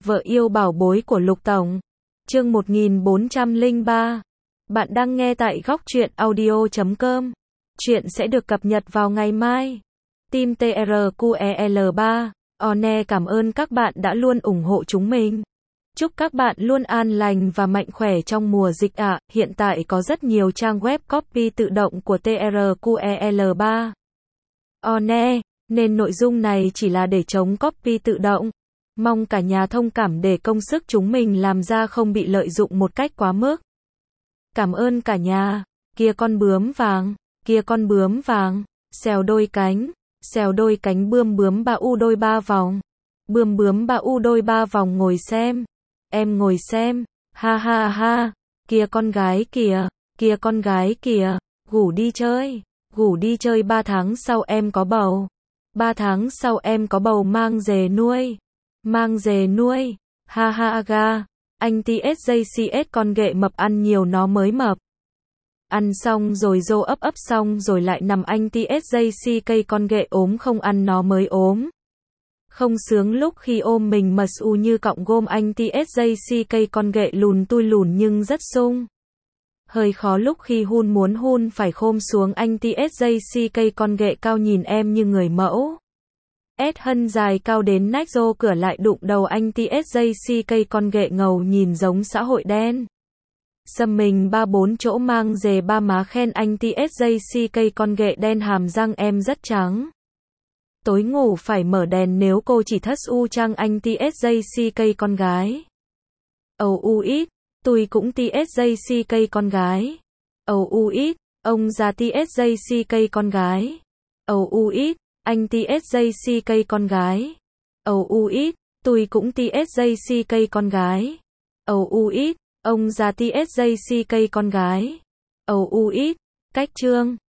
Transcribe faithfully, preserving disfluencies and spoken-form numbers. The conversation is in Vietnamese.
Vợ yêu bảo bối của Lục Tổng. Chương một nghìn bốn trăm lẻ ba. Bạn đang nghe tại góc truyện audio chấm com. Chuyện sẽ được cập nhật vào ngày mai. Team tê rờ quy e lờ ba, One cảm ơn các bạn đã luôn ủng hộ chúng mình. Chúc các bạn luôn an lành và mạnh khỏe trong mùa dịch ạ. À. Hiện tại có rất nhiều trang web copy tự động của tê rờ quy e lờ ba. One, nên nội dung này chỉ là để chống copy tự động. Mong cả nhà thông cảm để công sức chúng mình làm ra không bị lợi dụng một cách quá mức. Cảm ơn cả nhà. Kia con bướm vàng, kia con bướm vàng, xèo đôi cánh, xèo đôi cánh bươm bướm ba u đôi ba vòng. Bươm bướm ba u đôi ba vòng ngồi xem. Em ngồi xem, ha ha ha, kia con gái kìa, kia con gái kìa, ngủ đi chơi, ngủ đi chơi ba tháng sau em có bầu. Ba tháng sau em có bầu mang về nuôi. Mang về nuôi, ha ha ga, anh tê ét gi xê ét con ghệ mập ăn nhiều nó mới mập. Ăn xong rồi dô ấp ấp xong rồi lại nằm anh tê ét gi xê cây con ghệ ốm không ăn nó mới ốm. Không sướng lúc khi ôm mình mật u như cọng gôm anh tê ét gi xê cây con ghệ lùn tui lùn nhưng rất sung. Hơi khó lúc khi hun muốn hun phải khom xuống anh tê ét gi xê cây con ghệ cao nhìn em như người mẫu. S hân dài cao đến nách rô cửa lại đụng đầu anh tê ét gi xê cây con ghệ ngầu nhìn giống xã hội đen. Xăm mình ba bốn chỗ mang dề ba má khen anh tê ét gi xê cây con ghệ đen hàm răng em rất trắng. Tối ngủ phải mở đèn nếu cô chỉ thất u trăng anh tê ét gi xê cây con gái. Ầu u ít, tôi cũng tê ét gi xê cây con gái. Ầu u ít, ông già tê ét gi xê cây con gái. Ầu u ít. Anh tê ét gi xê cây con gái. Ầu u ít, tôi cũng tê ét gi xê cây con gái. Ầu u ít, ông già tê ét gi xê cây con gái. Ầu u ít, cách chương.